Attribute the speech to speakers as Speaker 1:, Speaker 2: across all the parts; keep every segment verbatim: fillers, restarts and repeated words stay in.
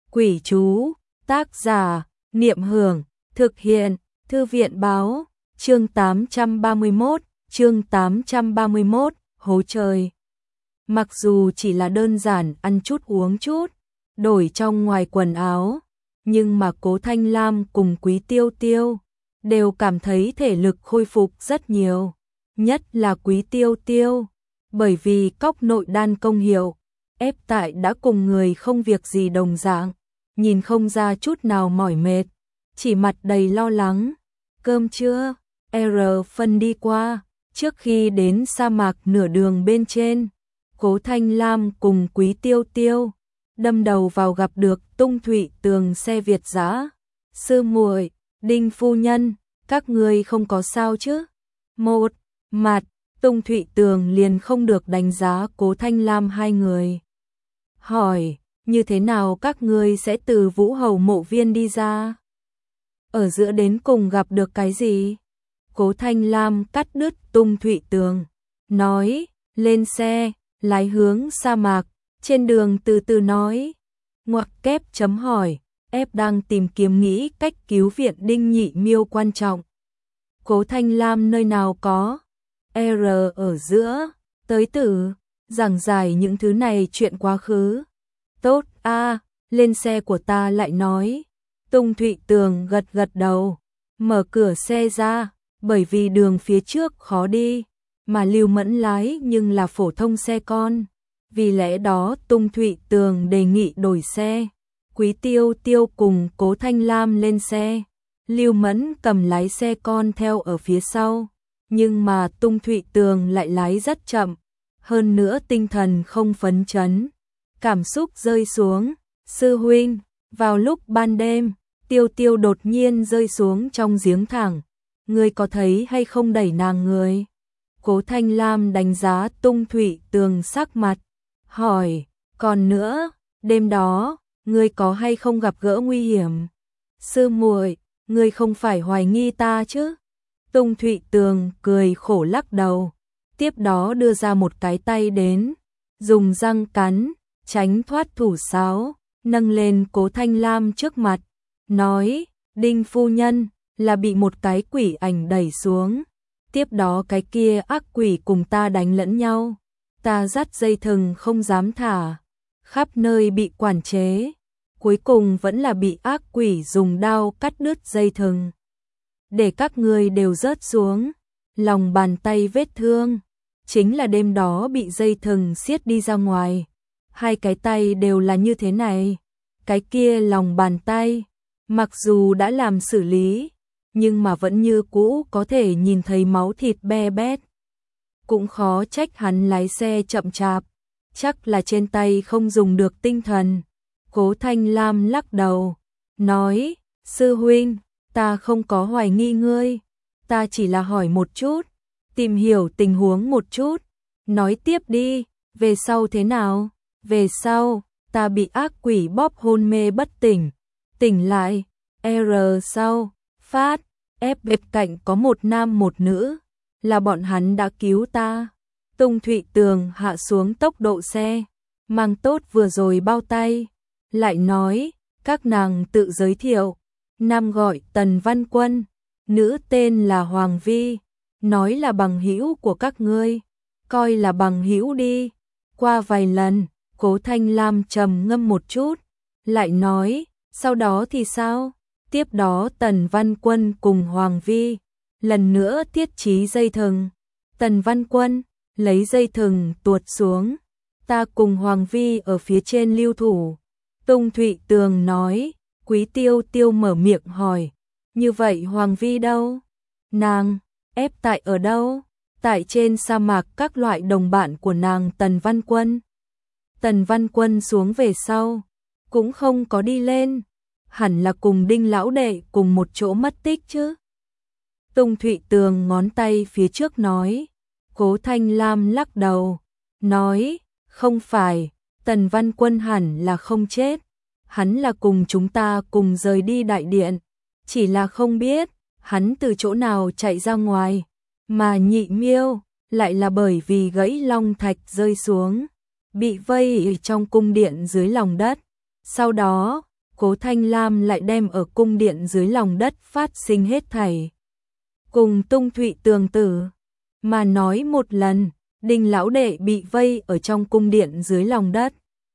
Speaker 1: Quỷ chú, tác giả, Niệm Hưởng, thực hiện, Thư viện báo, chương tám trăm ba mươi mốt, chương tám trăm ba mươi mốt, hố trời. Mặc dù chỉ là đơn giản ăn chút uống chút, đổi trong ngoài quần áo, nhưng mà Cố Thanh Lam cùng Quý Tiêu Tiêu đều cảm thấy thể lực khôi phục rất nhiều, nhất là Quý Tiêu Tiêu, bởi vì cốc nội đan công hiệu, ép tại đã cùng người không việc gì đồng dạng, nhìn không ra chút nào mỏi mệt, chỉ mặt đầy lo lắng. Cơm trưa, R phân đi qua, trước khi đến sa mạc nửa đường bên trên, Cố Thanh Lam cùng Quý Tiêu Tiêu đâm đầu vào gặp được Tung Thụy Tường xe Việt dã. Sư muội, Đinh phu nhân, các ngươi không có sao chứ? Một mặt, Tung Thụy Tường liền không được đánh giá Cố Thanh Lam hai người. Hỏi, như thế nào các ngươi sẽ từ Vũ Hầu mộ viên đi ra? Ở giữa đến cùng gặp được cái gì? Cố Thanh Lam cắt đứt Tung Thụy Tường, nói, lên xe, lái hướng sa mạc, trên đường từ từ nói. Ngoặc kép chấm hỏi, ép đang tìm kiếm nghĩ cách cứu viện Đinh Nhị Miêu quan trọng. Cố Thanh Lam nơi nào có? R ở giữa, tới từ, giảng giải những thứ này chuyện quá khứ. Tốt a, lên xe của ta lại nói. Tung Thụy Tường gật gật đầu, mở cửa xe ra, bởi vì đường phía trước khó đi, mà Lưu Mẫn lái nhưng là phổ thông xe con. Vì lẽ đó Tung Thụy Tường đề nghị đổi xe. Quý Tiêu Tiêu cùng Cố Thanh Lam lên xe, Lưu Mẫn cầm lái xe con theo ở phía sau, nhưng mà Tung Thụy Tường lại lái rất chậm, hơn nữa tinh thần không phấn chấn, cảm xúc rơi xuống. Sư huynh, vào lúc ban đêm, Tiêu Tiêu đột nhiên rơi xuống trong giếng thẳng, ngươi có thấy hay không đẩy nàng người? Cố Thanh Lam đánh giá Tung Thụy Tường sắc mặt, hỏi, còn nữa, đêm đó, ngươi có hay không gặp gỡ nguy hiểm? Sư muội, ngươi không phải hoài nghi ta chứ? Tung Thụy Tường cười khổ lắc đầu, tiếp đó đưa ra một cái tay đến, dùng răng cắn, tránh thoát thủ sáo, nâng lên Cố Thanh Lam trước mặt, nói, Đinh phu nhân, là bị một cái quỷ ảnh đẩy xuống, tiếp đó cái kia ác quỷ cùng ta đánh lẫn nhau, ta dắt dây thừng không dám thả, khắp nơi bị quản chế, cuối cùng vẫn là bị ác quỷ dùng đao cắt đứt dây thừng, để các ngươi đều rớt xuống, lòng bàn tay vết thương, chính là đêm đó bị dây thừng siết đi ra ngoài, hai cái tay đều là như thế này, cái kia lòng bàn tay, mặc dù đã làm xử lý, nhưng mà vẫn như cũ có thể nhìn thấy máu thịt be bét. Cũng khó trách hắn lái xe chậm chạp, chắc là trên tay không dùng được tinh thần. Cố Thanh Lam lắc đầu, nói, sư huynh, ta không có hoài nghi ngươi, ta chỉ là hỏi một chút, tìm hiểu tình huống một chút, nói tiếp đi, về sau thế nào? Về sau, ta bị ác quỷ bóp hôn mê bất tỉnh, tỉnh lại, R sau, phát, ép bên cạnh có một nam một nữ, là bọn hắn đã cứu ta. Tung Thụy Tường hạ xuống tốc độ xe, mang tốt vừa rồi bao tay, lại nói, các nàng tự giới thiệu, nam gọi Tần Văn Quân, nữ tên là Hoàng Vi, nói là bằng hữu của các ngươi, coi là bằng hữu đi. Qua vài lần, Cố Thanh Lam trầm ngâm một chút, lại nói, sau đó thì sao? Tiếp đó Tần Văn Quân cùng Hoàng Vi lần nữa thiết trí dây thừng. Tần Văn Quân lấy dây thừng tuột xuống, ta cùng Hoàng Vi ở phía trên lưu thủ. Tung Thụy Tường nói, Quý Tiêu Tiêu mở miệng hỏi, như vậy Hoàng Vi đâu? Nàng, ép tại ở đâu? Tại trên sa mạc các loại đồng bạn của nàng Tần Văn Quân. Tần Văn Quân xuống về sau, cũng không có đi lên, hẳn là cùng Đinh lão đệ cùng một chỗ mất tích chứ. Tung Thụy Tường ngón tay phía trước nói, Cố Thanh Lam lắc đầu, nói, không phải, Tần Văn Quân hẳn là không chết, hắn là cùng chúng ta cùng rời đi đại điện, chỉ là không biết, hắn từ chỗ nào chạy ra ngoài, mà Nhị Miêu, lại là bởi vì gãy long thạch rơi xuống, bị vây trong cung điện dưới lòng đất, sau đó, Cố Thanh Lam lại đem ở cung điện dưới lòng đất phát sinh hết thảy. Cùng Tung Thụy Tường tử mà nói một lần, Đinh lão đệ bị vây ở trong cung điện dưới lòng đất.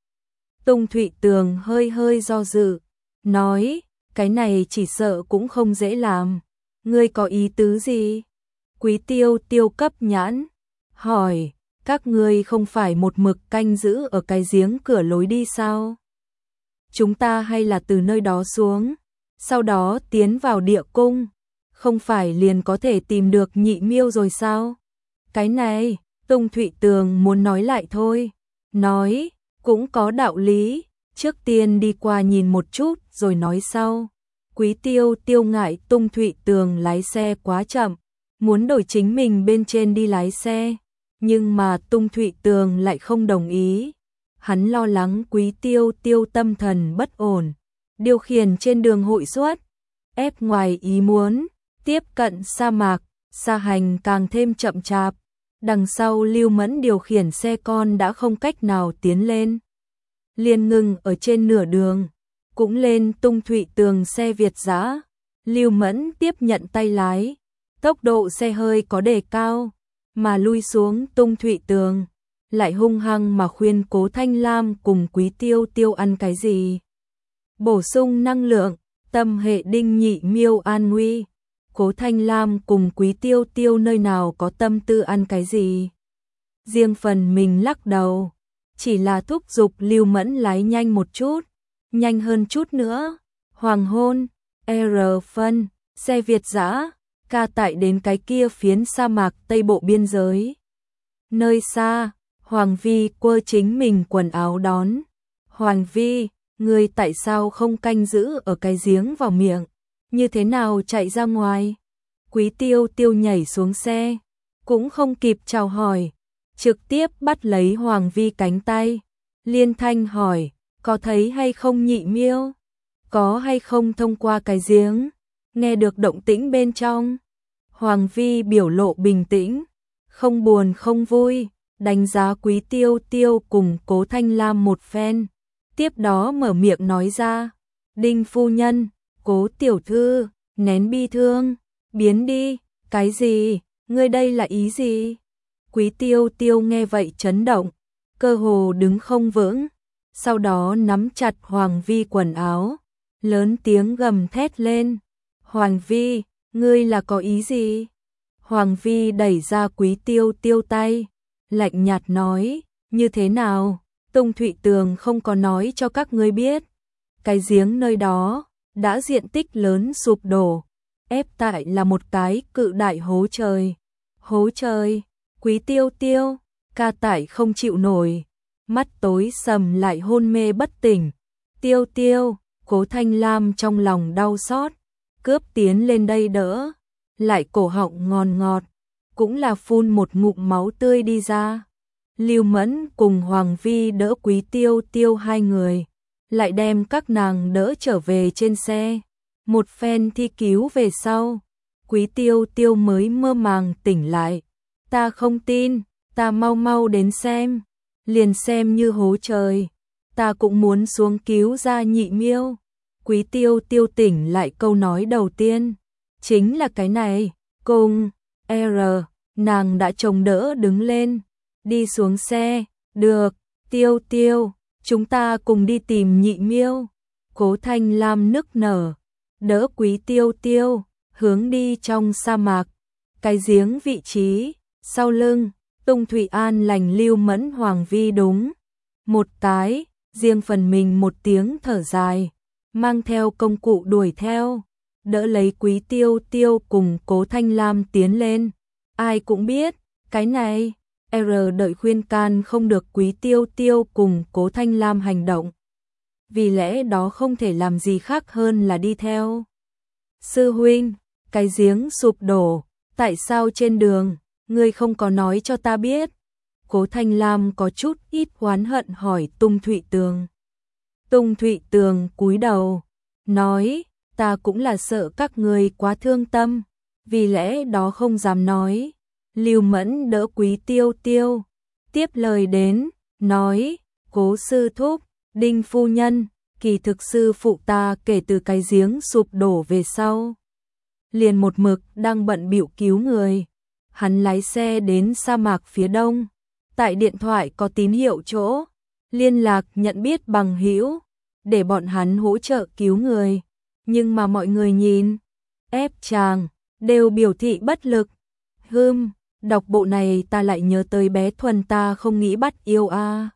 Speaker 1: Tung Thụy Tường hơi hơi do dự, nói, cái này chỉ sợ cũng không dễ làm. Ngươi có ý tứ gì? Quý Tiêu Tiêu cấp nhãn, hỏi, các ngươi không phải một mực canh giữ ở cái giếng cửa lối đi sao? Chúng ta hay là từ nơi đó xuống, sau đó tiến vào địa cung, không phải liền có thể tìm được Nhị Miêu rồi sao? Cái này, Tung Thụy Tường muốn nói lại thôi, nói, cũng có đạo lý, trước tiên đi qua nhìn một chút rồi nói sau. Quý Tiêu Tiêu ngại Tung Thụy Tường lái xe quá chậm, muốn đổi chính mình bên trên đi lái xe, nhưng mà Tung Thụy Tường lại không đồng ý. Hắn lo lắng Quý Tiêu Tiêu tâm thần bất ổn, điều khiển trên đường hội suất, ép ngoài ý muốn, tiếp cận sa mạc, xa hành càng thêm chậm chạp. Đằng sau Lưu Mẫn điều khiển xe con đã không cách nào tiến lên, liền ngừng ở trên nửa đường, cũng lên Tung Thụy Tường xe Việt dã. Lưu Mẫn tiếp nhận tay lái, tốc độ xe hơi có đề cao, mà lui xuống Tung Thụy Tường, lại hung hăng mà khuyên Cố Thanh Lam cùng Quý Tiêu Tiêu ăn cái gì. Bổ sung năng lượng, tâm hệ Đinh Nhị Miêu an nguy. Cố Thanh Lam cùng Quý Tiêu Tiêu nơi nào có tâm tư ăn cái gì. Riêng phần mình lắc đầu, chỉ là thúc giục Lưu Mẫn lái nhanh một chút, nhanh hơn chút nữa. Hoàng hôn, R phân, xe Việt dã, ca tại đến cái kia phiến sa mạc Tây Bộ biên giới. Nơi xa, Hoàng Vi quơ chính mình quần áo đón. Hoàng Vi, ngươi tại sao không canh giữ ở cái giếng vào miệng? Như thế nào chạy ra ngoài? Quý Tiêu Tiêu nhảy xuống xe, cũng không kịp chào hỏi, trực tiếp bắt lấy Hoàng Vi cánh tay. Liên thanh hỏi, có thấy hay không Nhị Miêu? Có hay không thông qua cái giếng? Nghe được động tĩnh bên trong. Hoàng Vi biểu lộ bình tĩnh, không buồn không vui, đánh giá Quý Tiêu Tiêu cùng Cố Thanh Lam một phen. Tiếp đó mở miệng nói ra, Đinh phu nhân, Cố tiểu thư, nén bi thương, biến đi. Cái gì? Ngươi đây là ý gì? Quý Tiêu Tiêu nghe vậy chấn động, cơ hồ đứng không vững, sau đó nắm chặt Hoàng Vi quần áo, lớn tiếng gầm thét lên. Hoàng Vi, ngươi là có ý gì? Hoàng Vi đẩy ra Quý Tiêu Tiêu tay, lạnh nhạt nói, như thế nào? Tung Thụy Tường không có nói cho các ngươi biết. Cái giếng nơi đó đã diện tích lớn sụp đổ, ép tại là một cái cự đại hố trời. Hố trời, Quý Tiêu Tiêu, ca tải không chịu nổi, mắt tối sầm lại hôn mê bất tỉnh. Tiêu Tiêu, Cố Thanh Lam trong lòng đau xót, cướp tiến lên đây đỡ, lại cổ họng ngòn ngọt, cũng là phun một ngụm máu tươi đi ra. Lưu Mẫn cùng Hoàng Vi đỡ Quý Tiêu Tiêu hai người, lại đem các nàng đỡ trở về trên xe. Một phen thi cứu về sau, Quý Tiêu Tiêu mới mơ màng tỉnh lại. Ta không tin, ta mau mau đến xem, liền xem như hố trời, ta cũng muốn xuống cứu ra Nhị Miêu. Quý Tiêu Tiêu tỉnh lại câu nói đầu tiên, chính là cái này, cùng, R, nàng đã chồng đỡ đứng lên, đi xuống xe, được, Tiêu Tiêu, chúng ta cùng đi tìm Nhị Miêu. Cố Thanh Lam nức nở, đỡ Quý Tiêu Tiêu, hướng đi trong sa mạc, cái giếng vị trí, sau lưng, Tung Thụy An lành Lưu Mẫn Hoàng Vi đúng. Một cái, riêng phần mình một tiếng thở dài, mang theo công cụ đuổi theo, đỡ lấy Quý Tiêu Tiêu cùng Cố Thanh Lam tiến lên. Ai cũng biết, cái này, R đợi khuyên can không được Quý Tiêu Tiêu cùng Cố Thanh Lam hành động. Vì lẽ đó không thể làm gì khác hơn là đi theo. Sư huynh, cái giếng sụp đổ, tại sao trên đường, ngươi không có nói cho ta biết? Cố Thanh Lam có chút ít oán hận hỏi Tung Thụy Tường. Tung Thụy Tường cúi đầu, nói, ta cũng là sợ các ngươi quá thương tâm, vì lẽ đó không dám nói. Lưu Mẫn đỡ Quý Tiêu Tiêu, tiếp lời đến, nói, Cố sư thúc, Đinh phu nhân, kỳ thực sư phụ ta kể từ cái giếng sụp đổ về sau, liền một mực đang bận bịu cứu người. Hắn lái xe đến sa mạc phía đông, tại điện thoại có tín hiệu chỗ, liên lạc nhận biết bằng hữu, để bọn hắn hỗ trợ cứu người. Nhưng mà mọi người nhìn, ép chàng, đều biểu thị bất lực. Hừm, đọc bộ này ta lại nhớ tới bé Thuần ta không nghĩ bắt yêu a.